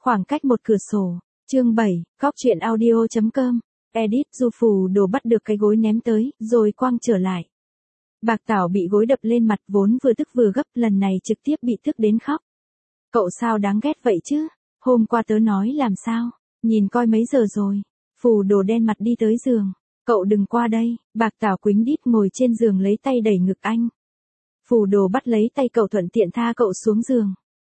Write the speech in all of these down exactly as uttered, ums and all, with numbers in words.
Khoảng cách một cửa sổ. Chương bảy, Góc truyện audio chấm com. Edit Du Phù Đồ bắt được cái gối ném tới, rồi quăng trở lại. Bạc Tảo bị gối đập lên mặt, vốn vừa tức vừa gấp, lần này trực tiếp bị tức đến khóc. Cậu sao đáng ghét vậy chứ? Hôm qua tớ nói làm sao? Nhìn coi mấy giờ rồi. Phù Đồ đen mặt đi tới giường. Cậu đừng qua đây. Bạc Tảo quýnh đít ngồi trên giường lấy tay đẩy ngực anh. Phù Đồ bắt lấy tay cậu thuận tiện tha cậu xuống giường.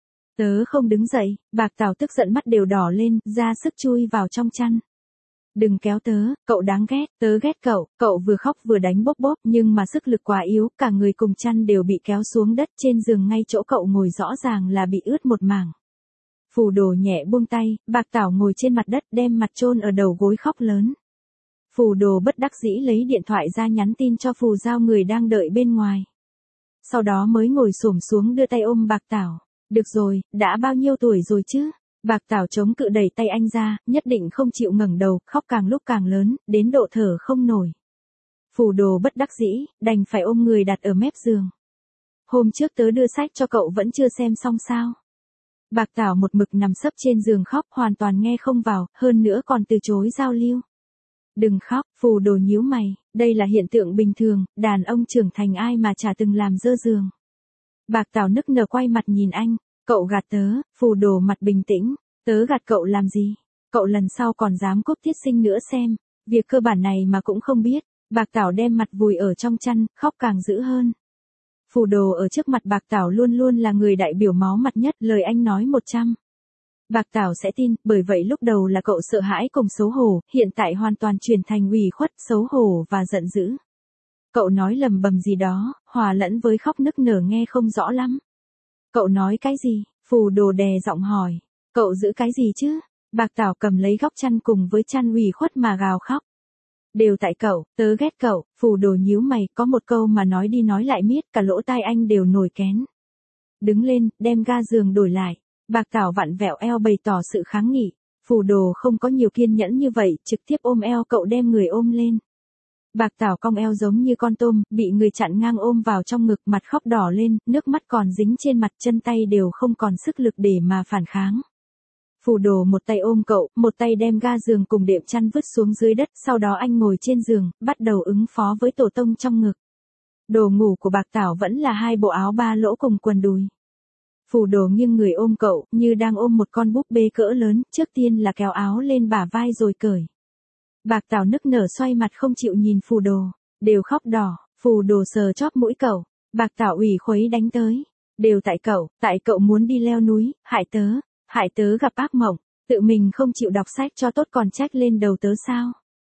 Tớ không đứng dậy. Bạc Tảo tức giận mắt đều đỏ lên, ra sức chui vào trong chăn. Đừng kéo tớ, cậu đáng ghét, tớ ghét cậu. Cậu vừa khóc vừa đánh bóp bóp, nhưng mà sức lực quá yếu, cả người cùng chăn đều bị kéo xuống đất, trên giường ngay chỗ cậu ngồi rõ ràng là bị ướt một mảng. Phù Đồ nhẹ buông tay, Bạc Tảo ngồi trên mặt đất đem mặt chôn ở đầu gối khóc lớn. Phù Đồ bất đắc dĩ lấy điện thoại ra nhắn tin cho Phù Giao người đang đợi bên ngoài. Sau đó mới ngồi xổm xuống đưa tay ôm Bạc Tảo. Được rồi, đã bao nhiêu tuổi rồi chứ? Bạc Tảo chống cự đẩy tay anh ra, nhất định không chịu ngẩng đầu, khóc càng lúc càng lớn, đến độ thở không nổi. Phù Đồ bất đắc dĩ, đành phải ôm người đặt ở mép giường. Hôm trước tớ đưa sách cho cậu vẫn chưa xem xong sao? Bạc Tảo một mực nằm sấp trên giường khóc, hoàn toàn nghe không vào, hơn nữa còn từ chối giao lưu. Đừng khóc, Phù Đồ nhíu mày, đây là hiện tượng bình thường, đàn ông trưởng thành ai mà chả từng làm dơ giường. Bạc Tảo nức nở quay mặt nhìn anh, cậu gạt tớ. Phù Đồ mặt bình tĩnh, tớ gạt cậu làm gì? Cậu lần sau còn dám cúp tiết sinh nữa xem, việc cơ bản này mà cũng không biết. Bạc Tảo đem mặt vùi ở trong chăn, khóc càng dữ hơn. Phù Đồ ở trước mặt Bạc Tảo luôn luôn là người đại biểu máu mặt nhất, lời anh nói một trăm. Bạc Tảo sẽ tin, bởi vậy lúc đầu là cậu sợ hãi cùng xấu hổ, hiện tại hoàn toàn chuyển thành ủy khuất, xấu hổ và giận dữ. Cậu nói lầm bầm gì đó, hòa lẫn với khóc nức nở nghe không rõ lắm. Cậu nói cái gì? Phù Đồ đè giọng hỏi. Cậu giữ cái gì chứ? Bạc Tảo cầm lấy góc chăn cùng với chăn ủy khuất mà gào khóc. Đều tại cậu, tớ ghét cậu. Phù Đồ nhíu mày, có một câu mà nói đi nói lại miết, cả lỗ tai anh đều nổi kén. Đứng lên, đem ga giường đổi lại. Bạc Tảo vặn vẹo eo bày tỏ sự kháng nghị. Phù Đồ không có nhiều kiên nhẫn như vậy, trực tiếp ôm eo cậu đem người ôm lên. Bạc Tảo cong eo giống như con tôm, bị người chặn ngang ôm vào trong ngực, mặt khóc đỏ lên, nước mắt còn dính trên mặt, chân tay đều không còn sức lực để mà phản kháng. Phù Đồ một tay ôm cậu, một tay đem ga giường cùng đệm chăn vứt xuống dưới đất, sau đó anh ngồi trên giường, bắt đầu ứng phó với tổ tông trong ngực. Đồ ngủ của Bạc Tảo vẫn là hai bộ áo ba lỗ cùng quần đùi. Phù Đồ nghiêng người ôm cậu, như đang ôm một con búp bê cỡ lớn, trước tiên là kéo áo lên bả vai rồi cởi. Bạc Tảo nức nở xoay mặt không chịu nhìn Phù Đồ, đều khóc đỏ. Phù Đồ sờ chóp mũi cậu, Bạc Tảo ủy khuấy đánh tới. Đều tại cậu, tại cậu muốn đi leo núi, hại tớ, hại tớ gặp ác mộng, tự mình không chịu đọc sách cho tốt còn trách lên đầu tớ sao?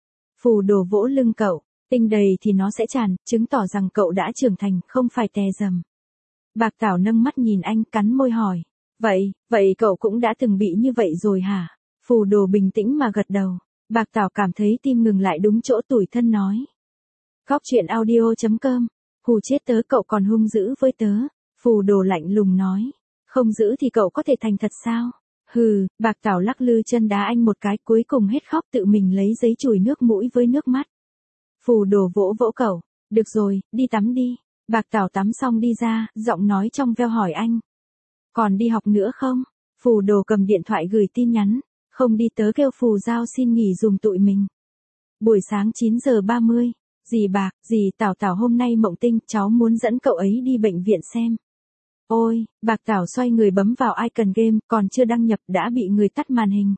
Phù Đồ vỗ lưng cậu, tinh đầy thì nó sẽ tràn, chứng tỏ rằng cậu đã trưởng thành, không phải tè dầm. Bạc Tảo nâng mắt nhìn anh, cắn môi hỏi, vậy, vậy cậu cũng đã từng bị như vậy rồi hả? Phù Đồ bình tĩnh mà gật đầu. Bạc Tảo cảm thấy tim ngừng lại đúng chỗ, tủi thân nói. Góc truyện audio chấm com. Hù chết tớ, cậu còn hung dữ với tớ. Phù Đồ lạnh lùng nói. Không giữ thì cậu có thể thành thật sao? Hừ. Bạc Tảo lắc lư chân đá anh một cái, cuối cùng hết khóc, tự mình lấy giấy chùi nước mũi với nước mắt. Phù Đồ vỗ vỗ cậu. Được rồi, đi tắm đi. Bạc Tảo tắm xong đi ra, giọng nói trong veo hỏi anh. Còn đi học nữa không? Phù Đồ cầm điện thoại gửi tin nhắn. Không đi, tớ kêu Phù Giao xin nghỉ dùm tụi mình. Buổi sáng chín giờ ba mươi. Dì Bạc, dì Tảo Tảo hôm nay mộng tinh, cháu muốn dẫn cậu ấy đi bệnh viện xem. Ôi, Bạc Tảo xoay người bấm vào icon game, còn chưa đăng nhập đã bị người tắt màn hình.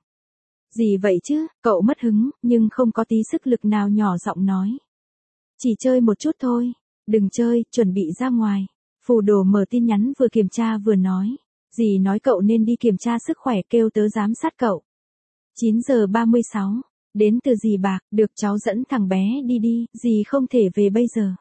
Gì vậy chứ? Cậu mất hứng, nhưng không có tí sức lực nào, nhỏ giọng nói. Chỉ chơi một chút thôi. Đừng chơi, chuẩn bị ra ngoài. Phù Đồ mở tin nhắn vừa kiểm tra vừa nói. Dì nói cậu nên đi kiểm tra sức khỏe, kêu tớ giám sát cậu. chín giờ ba mươi sáu. Đến từ dì Bạc, được cháu dẫn thằng bé đi đi, dì không thể về bây giờ.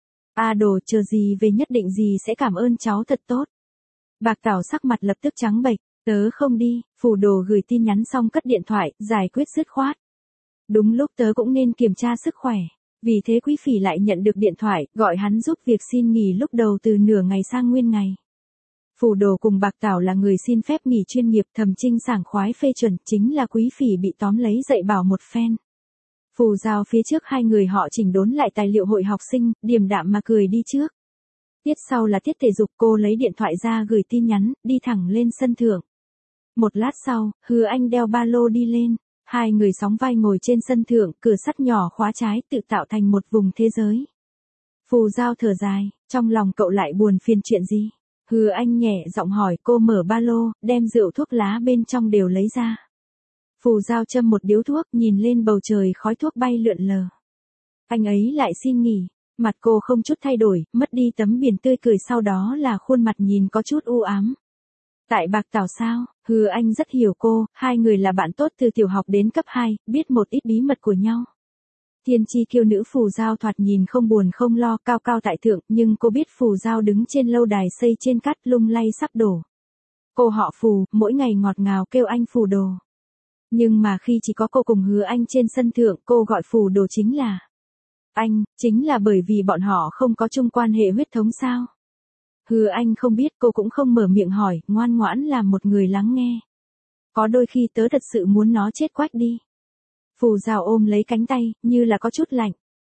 A Đồ, chờ dì về nhất định dì sẽ cảm ơn cháu thật tốt. Bạc Tảo sắc mặt lập tức trắng bệch, tớ không đi. Phù Đồ gửi tin nhắn xong cất điện thoại, giải quyết dứt khoát. Đúng lúc tớ cũng nên kiểm tra sức khỏe. Vì thế Quý Phỉ lại nhận được điện thoại, gọi hắn giúp việc xin nghỉ lúc đầu từ nửa ngày sang nguyên ngày. Phù Đồ cùng Bạc Tảo là người xin phép nghỉ chuyên nghiệp, Thẩm Trinh sảng khoái phê chuẩn, chính là Quý Phỉ bị tóm lấy dạy bảo một phen. Phù Giao phía trước hai người họ chỉnh đốn lại tài liệu hội học sinh, điềm đạm mà cười đi trước. Tiết sau là tiết thể dục, cô lấy điện thoại ra gửi tin nhắn, đi thẳng lên sân thượng. Một lát sau, Hứa Anh đeo ba lô đi lên. Hai người sóng vai ngồi trên sân thượng, cửa sắt nhỏ khóa trái tự tạo thành một vùng thế giới. Phù Giao thở dài, trong lòng cậu lại buồn phiền chuyện gì? Hứa Anh nhẹ giọng hỏi. Cô mở ba lô, đem rượu thuốc lá bên trong đều lấy ra. Phù Giao châm một điếu thuốc, nhìn lên bầu trời khói thuốc bay lượn lờ. Anh ấy lại xin nghỉ. Mặt cô không chút thay đổi, mất đi tấm biển tươi cười, sau đó là khuôn mặt nhìn có chút u ám. Tại Bạc Tảo sao? Hứa Anh rất hiểu cô, hai người là bạn tốt từ tiểu học đến cấp hai, biết một ít bí mật của nhau. Thiên chi kiêu nữ Phù Giao thoạt nhìn không buồn không lo, cao cao tại thượng, nhưng cô biết Phù Giao đứng trên lâu đài xây trên cát, lung lay sắp đổ. Cô họ Phù, mỗi ngày ngọt ngào kêu anh Phù Đồ. Nhưng mà khi chỉ có cô cùng Hứa Anh trên sân thượng, cô gọi Phù Đồ chính là anh, chính là bởi vì bọn họ không có chung quan hệ huyết thống sao? Hứa Anh không biết, cô cũng không mở miệng hỏi, ngoan ngoãn làm một người lắng nghe. Có đôi khi tớ thật sự muốn nó chết quách đi. Phù Giao ôm lấy cánh tay, như là có chút lạnh.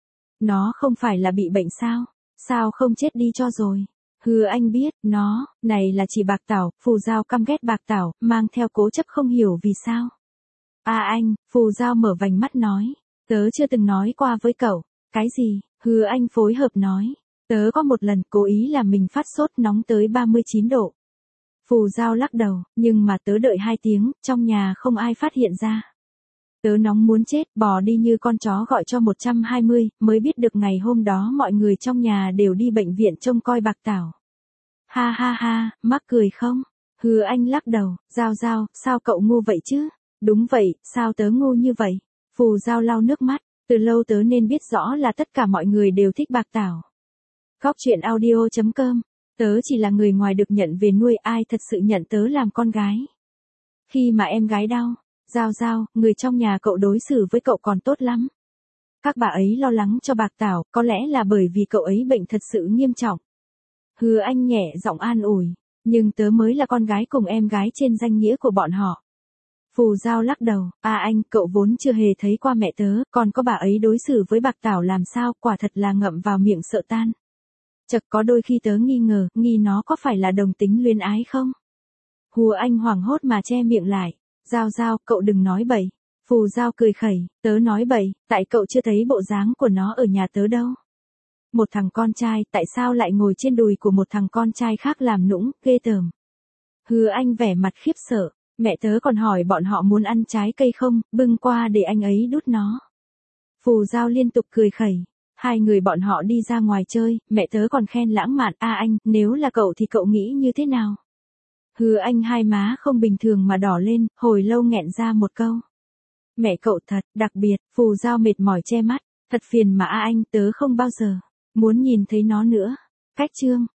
Nó không phải là bị bệnh sao? Sao không chết đi cho rồi? Hứa Anh biết, nó, này là chỉ Bạc Tảo. Phù Giao căm ghét Bạc Tảo, mang theo cố chấp không hiểu vì sao. À anh, Phù Giao mở vành mắt nói. Tớ chưa từng nói qua với cậu. Cái gì? Hứa Anh phối hợp nói. Tớ có một lần cố ý làm mình phát sốt nóng tới ba mươi chín độ. Phù Giao lắc đầu, nhưng mà tớ đợi hai tiếng, trong nhà không ai phát hiện ra. Tớ nóng muốn chết, bò đi như con chó gọi cho một trăm hai mươi, mới biết được ngày hôm đó mọi người trong nhà đều đi bệnh viện trông coi Bạc Tảo. Ha ha ha, mắc cười không? Hứa Anh lắc đầu. Giao Giao, sao cậu ngu vậy chứ? Đúng vậy, sao tớ ngu như vậy? Phù Giao lau nước mắt. Từ lâu tớ nên biết rõ là tất cả mọi người đều thích Bạc Tảo. Góc truyện audio chấm com. Tớ chỉ là người ngoài được nhận về nuôi, ai thật sự nhận tớ làm con gái. Khi mà em gái đau, Giao Giao, người trong nhà cậu đối xử với cậu còn tốt lắm. Các bà ấy lo lắng cho Bạc Tảo, có lẽ là bởi vì cậu ấy bệnh thật sự nghiêm trọng. Hứa Anh nhẹ giọng an ủi, nhưng tớ mới là con gái cùng em gái trên danh nghĩa của bọn họ. Phù Giao lắc đầu. À anh, cậu vốn chưa hề thấy qua mẹ tớ, còn có bà ấy đối xử với Bạc Tảo làm sao, quả thật là ngậm vào miệng sợ tan. Chật, có đôi khi tớ nghi ngờ, nghi nó có phải là đồng tính luyến ái không? Hứa Anh hoảng hốt mà che miệng lại. Giao Giao, cậu đừng nói bậy. Phù Giao cười khẩy. Tớ nói bậy, tại cậu chưa thấy bộ dáng của nó ở nhà tớ đâu. Một thằng con trai, tại sao lại ngồi trên đùi của một thằng con trai khác làm nũng, ghê tởm. Hứa Anh vẻ mặt khiếp sợ. Mẹ tớ còn hỏi bọn họ muốn ăn trái cây không, bưng qua để anh ấy đút nó. Phù Giao liên tục cười khẩy. Hai người bọn họ đi ra ngoài chơi, mẹ tớ còn khen lãng mạn. À anh, nếu là cậu thì cậu nghĩ như thế nào? Hứa Anh hai má không bình thường mà đỏ lên, hồi lâu nghẹn ra một câu. Mẹ cậu thật, đặc biệt. Phù Giao mệt mỏi che mắt. Thật phiền mà a anh, tớ không bao giờ muốn nhìn thấy nó nữa. Cách chương.